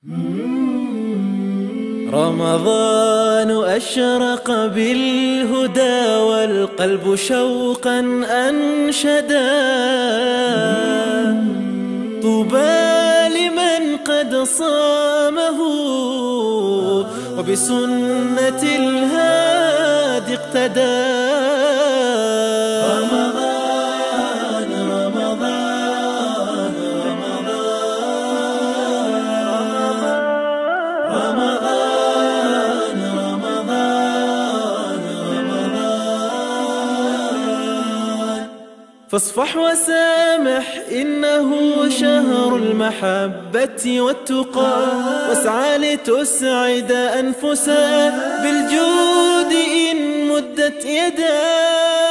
رمضان أشرق بالهدى والقلب شوقا أنشدا، طوبى لمن قد صامه وبسنة الهادي اقتدى. فاصفح وسامح إنه شهر المحبة والتقى، واسعى لتسعد أنفسا بالجود إن مدت يدا.